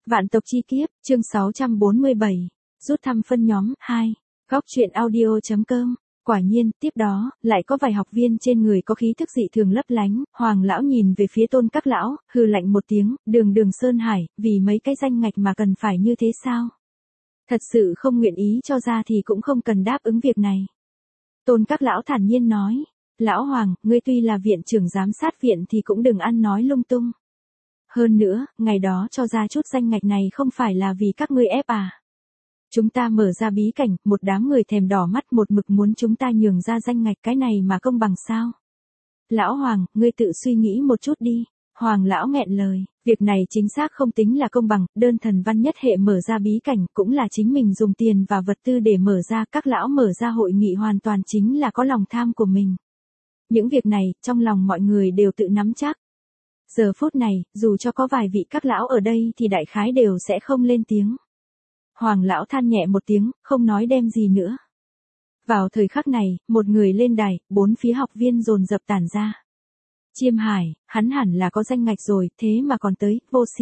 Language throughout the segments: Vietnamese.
Vạn tộc chi kiếp, chương 647. Rút thăm phân nhóm 2. Góc truyện audio.com. Quả nhiên, tiếp đó, lại có vài học viên trên người có khí thức dị thường lấp lánh. Hoàng lão nhìn về phía Tôn các lão, hừ lạnh một tiếng, Đường Sơn Hải, vì mấy cái danh ngạch mà cần phải như thế sao? Thật sự không nguyện ý cho ra thì cũng không cần đáp ứng việc này. Tôn các lão thản nhiên nói, lão Hoàng, ngươi tuy là viện trưởng giám sát viện thì cũng đừng ăn nói lung tung. Hơn nữa, ngày đó cho ra chút danh ngạch này không phải là vì các ngươi ép à. Chúng ta mở ra bí cảnh, một đám người thèm đỏ mắt một mực muốn chúng ta nhường ra danh ngạch, cái này mà công bằng sao? Lão Hoàng, ngươi tự suy nghĩ một chút đi. Hoàng lão nghẹn lời, việc này chính xác không tính là công bằng, đơn thần văn nhất hệ mở ra bí cảnh cũng là chính mình dùng tiền và vật tư để mở ra, các lão mở ra hội nghị hoàn toàn chính là có lòng tham của mình. Những việc này, trong lòng mọi người đều tự nắm chắc. Giờ phút này, dù cho có vài vị các lão ở đây thì đại khái đều sẽ không lên tiếng. Hoàng lão than nhẹ một tiếng, không nói đem gì nữa. Vào thời khắc này, một người lên đài, bốn phía học viên dồn dập tản ra. Chiêm Hải, hắn hẳn là có danh ngạch rồi, thế mà còn tới, vô sỉ.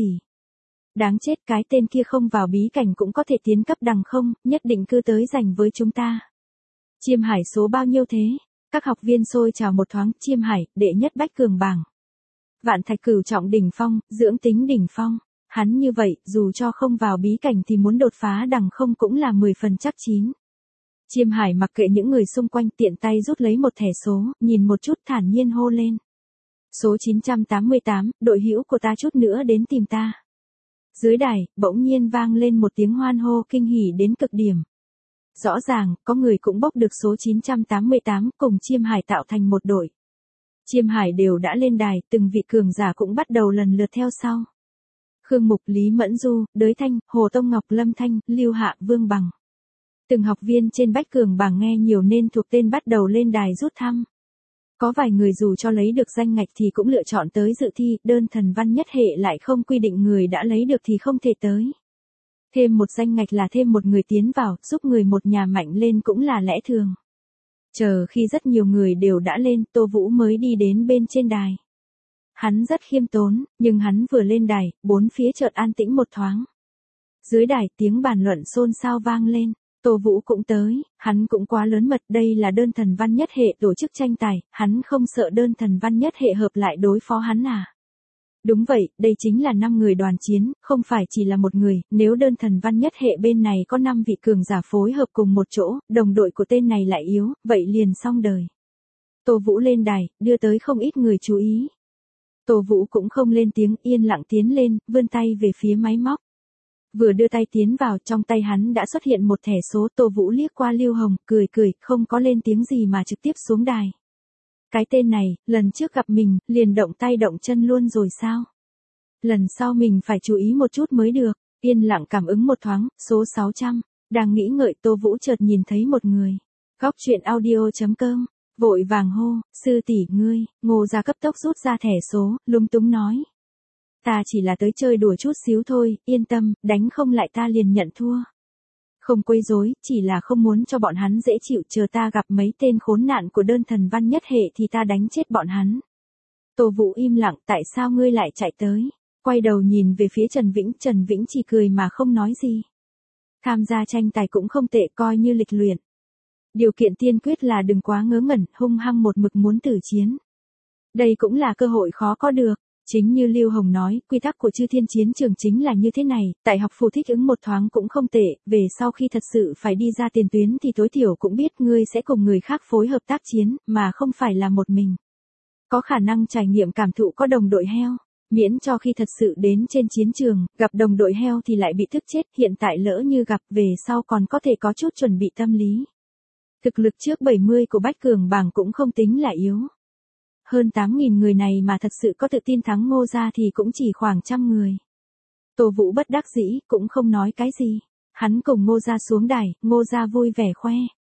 Đáng chết, cái tên kia không vào bí cảnh cũng có thể tiến cấp đằng không, nhất định cứ tới giành với chúng ta. Chiêm Hải số bao nhiêu thế? Các học viên xôi trào một thoáng, Chiêm Hải, đệ nhất bách cường bảng. Vạn thạch cửu trọng đỉnh phong, dưỡng tính đỉnh phong. Hắn như vậy, dù cho không vào bí cảnh thì muốn đột phá đằng không cũng là 10 phần chắc chín. Chiêm Hải mặc kệ những người xung quanh, tiện tay rút lấy một thẻ số, nhìn một chút thản nhiên hô lên. Số 988, đội hữu của ta chút nữa đến tìm ta. Dưới đài, bỗng nhiên vang lên một tiếng hoan hô kinh hỉ đến cực điểm. Rõ ràng, có người cũng bốc được số 988 cùng Chiêm Hải tạo thành một đội. Chiêm Hải đều đã lên đài, từng vị cường giả cũng bắt đầu lần lượt theo sau. Khương Mục, Lý Mẫn Du, Đới Thanh, Hồ Tông Ngọc, Lâm Thanh, Lưu Hạ, Vương Bằng. Từng học viên trên bách cường bảng nghe nhiều nên thuộc tên bắt đầu lên đài rút thăm. Có vài người dù cho lấy được danh ngạch thì cũng lựa chọn tới dự thi, đơn thần văn nhất hệ lại không quy định người đã lấy được thì không thể tới. Thêm một danh ngạch là thêm một người tiến vào, giúp người một nhà mạnh lên cũng là lẽ thường. Chờ khi rất nhiều người đều đã lên, Tô Vũ mới đi đến bên trên đài. Hắn rất khiêm tốn, nhưng hắn vừa lên đài, bốn phía chợt an tĩnh một thoáng. Dưới đài tiếng bàn luận xôn xao vang lên, Tô Vũ cũng tới, hắn cũng quá lớn mật, đây là đơn thần văn nhất hệ tổ chức tranh tài, hắn không sợ đơn thần văn nhất hệ hợp lại đối phó hắn à? Đúng vậy, đây chính là 5 người đoàn chiến, không phải chỉ là một người, nếu đơn thần văn nhất hệ bên này có 5 vị cường giả phối hợp cùng một chỗ, đồng đội của tên này lại yếu, vậy liền xong đời. Tô Vũ lên đài, đưa tới không ít người chú ý. Tô Vũ cũng không lên tiếng, yên lặng tiến lên, vươn tay về phía máy móc. Vừa đưa tay tiến vào, trong tay hắn đã xuất hiện một thẻ số. Tô Vũ liếc qua Lưu Hồng, cười, không có lên tiếng gì mà trực tiếp xuống đài. Cái tên này, lần trước gặp mình, liền động tay động chân luôn rồi sao? Lần sau mình phải chú ý một chút mới được. Yên lặng cảm ứng một thoáng, số 600. Đang nghĩ ngợi, Tô Vũ chợt nhìn thấy một người. Góc truyện audio.com. Vội vàng hô, sư tỷ ngươi. Ngô Gia cấp tốc rút ra thẻ số, lúng túng nói. Ta chỉ là tới chơi đùa chút xíu thôi, yên tâm, đánh không lại ta liền nhận thua. Không quấy rối, chỉ là không muốn cho bọn hắn dễ chịu, chờ ta gặp mấy tên khốn nạn của đơn thần văn nhất hệ thì ta đánh chết bọn hắn. Tô Vũ im lặng, tại sao ngươi lại chạy tới? Quay đầu nhìn về phía Trần Vĩnh chỉ cười mà không nói gì. Tham gia tranh tài cũng không tệ, coi như lịch luyện. Điều kiện tiên quyết là đừng quá ngớ ngẩn, hung hăng một mực muốn tử chiến. Đây cũng là cơ hội khó có được. Chính như Lưu Hồng nói, quy tắc của Chư Thiên chiến trường chính là như thế này, tại học phù thích ứng một thoáng cũng không tệ, về sau khi thật sự phải đi ra tiền tuyến thì tối thiểu cũng biết ngươi sẽ cùng người khác phối hợp tác chiến, mà không phải là một mình. Có khả năng trải nghiệm cảm thụ có đồng đội heo, miễn cho khi thật sự đến trên chiến trường, gặp đồng đội heo thì lại bị tức chết, hiện tại lỡ như gặp về sau còn có thể có chút chuẩn bị tâm lý. Thực lực trước 70 của bách cường bảng cũng không tính là yếu. Hơn 8.000 người này mà thật sự có tự tin thắng Ngô Gia thì cũng chỉ khoảng 100 người. Tô Vũ bất đắc dĩ, cũng không nói cái gì. Hắn cùng Ngô Gia xuống đài, Ngô Gia vui vẻ khoe.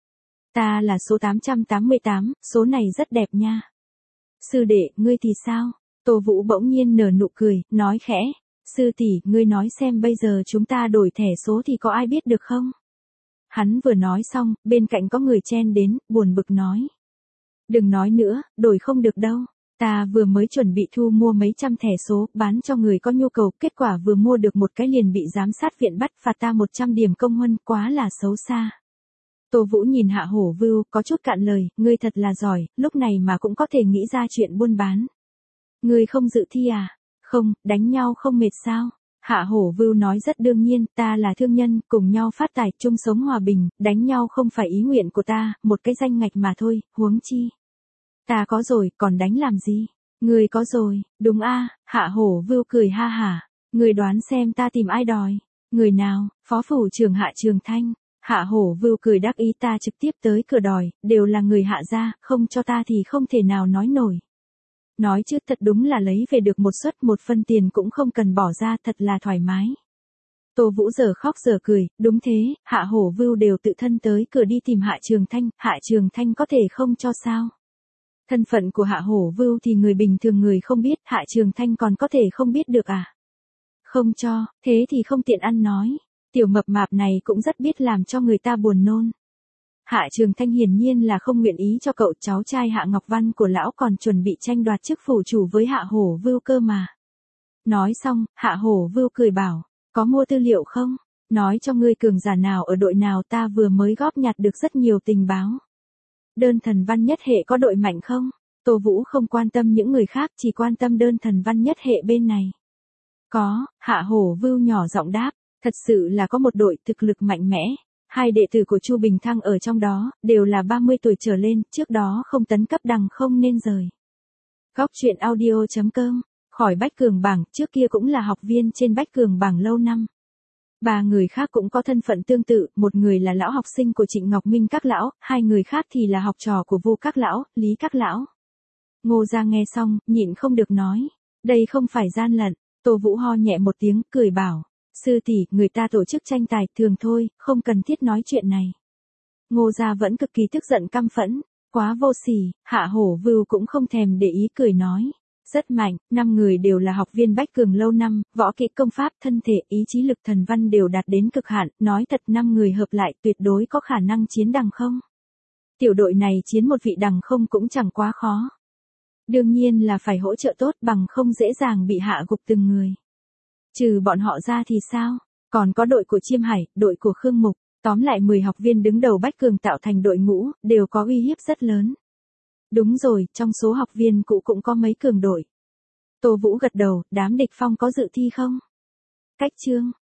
Ta là số 888, số này rất đẹp nha. Sư đệ, ngươi thì sao? Tô Vũ bỗng nhiên nở nụ cười, nói khẽ. Sư tỷ, ngươi nói xem bây giờ chúng ta đổi thẻ số thì có ai biết được không? Hắn vừa nói xong, bên cạnh có người chen đến, buồn bực nói. Đừng nói nữa, đổi không được đâu. Ta vừa mới chuẩn bị thu mua mấy trăm thẻ số, bán cho người có nhu cầu, kết quả vừa mua được một cái liền bị giám sát viện bắt phạt ta 100 điểm công huân, quá là xấu xa. Tô Vũ nhìn Hạ Hổ Vưu, có chút cạn lời, ngươi thật là giỏi, lúc này mà cũng có thể nghĩ ra chuyện buôn bán. Ngươi không dự thi à? Không, đánh nhau không mệt sao? Hạ Hổ Vưu nói rất đương nhiên, ta là thương nhân, cùng nhau phát tài, chung sống hòa bình, đánh nhau không phải ý nguyện của ta, một cái danh ngạch mà thôi, huống chi. Ta có rồi, còn đánh làm gì? Ngươi có rồi, đúng a? Hạ Hổ Vưu cười ha hả. Ngươi đoán xem ta tìm ai đòi? Người nào? Phó phủ trưởng Hạ Trường Thanh. Hạ Hổ Vưu cười đắc ý, ta trực tiếp tới cửa đòi, đều là người Hạ gia, không cho ta thì không thể nào nói nổi. Nói chứ thật đúng là lấy về được một suất, một phân tiền cũng không cần bỏ ra, thật là thoải mái. Tô Vũ giờ khóc giờ cười, đúng thế, Hạ Hổ Vưu đều tự thân tới cửa đi tìm Hạ Trường Thanh, Hạ Trường Thanh có thể không cho sao? Thân phận của Hạ Hổ Vưu thì người bình thường người không biết, Hạ Trường Thanh còn có thể không biết được à? Không cho, thế thì không tiện ăn nói. Tiểu mập mạp này cũng rất biết làm cho người ta buồn nôn. Hạ Trường Thanh hiển nhiên là không nguyện ý cho cậu cháu trai Hạ Ngọc Văn của lão còn chuẩn bị tranh đoạt chức phủ chủ với Hạ Hổ Vưu cơ mà. Nói xong, Hạ Hổ Vưu cười bảo, có mua tư liệu không? Nói cho ngươi cường giả nào ở đội nào, ta vừa mới góp nhặt được rất nhiều tình báo. Đơn thần văn nhất hệ có đội mạnh không? Tô Vũ không quan tâm những người khác, chỉ quan tâm đơn thần văn nhất hệ bên này. Có, Hạ Hổ Vưu nhỏ giọng đáp, thật sự là có một đội thực lực mạnh mẽ. Hai đệ tử của Chu Bình Thăng ở trong đó, đều là 30 tuổi trở lên, trước đó không tấn cấp đằng không nên rời. Góc truyện audio.com, khỏi Bách Cường Bảng, trước kia cũng là học viên trên Bách Cường Bảng lâu năm. Ba người khác cũng có thân phận tương tự, một người là lão học sinh của Trịnh Ngọc Minh các lão, hai người khác thì là học trò của Vu các lão, Lý các lão. Ngô Gia nghe xong, nhịn không được nói, đây không phải gian lận. Tô Vũ ho nhẹ một tiếng, cười bảo, sư tỷ, người ta tổ chức tranh tài, thường thôi, không cần thiết nói chuyện này. Ngô Gia vẫn cực kỳ tức giận căm phẫn, quá vô sỉ. Hạ Hổ Vưu cũng không thèm để ý, cười nói, rất mạnh, 5 người đều là học viên Bách Cường lâu năm, võ kỹ công pháp, thân thể, ý chí lực thần văn đều đạt đến cực hạn, nói thật 5 người hợp lại tuyệt đối có khả năng chiến đằng không. Tiểu đội này chiến một vị đằng không cũng chẳng quá khó. Đương nhiên là phải hỗ trợ tốt, bằng không dễ dàng bị hạ gục từng người. Trừ bọn họ ra thì sao? Còn có đội của Chiêm Hải, đội của Khương Mục, tóm lại 10 học viên đứng đầu Bách Cường tạo thành đội ngũ, đều có uy hiếp rất lớn. Đúng rồi, trong số học viên cũ cũng có mấy cường đội. Tô Vũ gật đầu, đám địch phong có dự thi không? Cách chương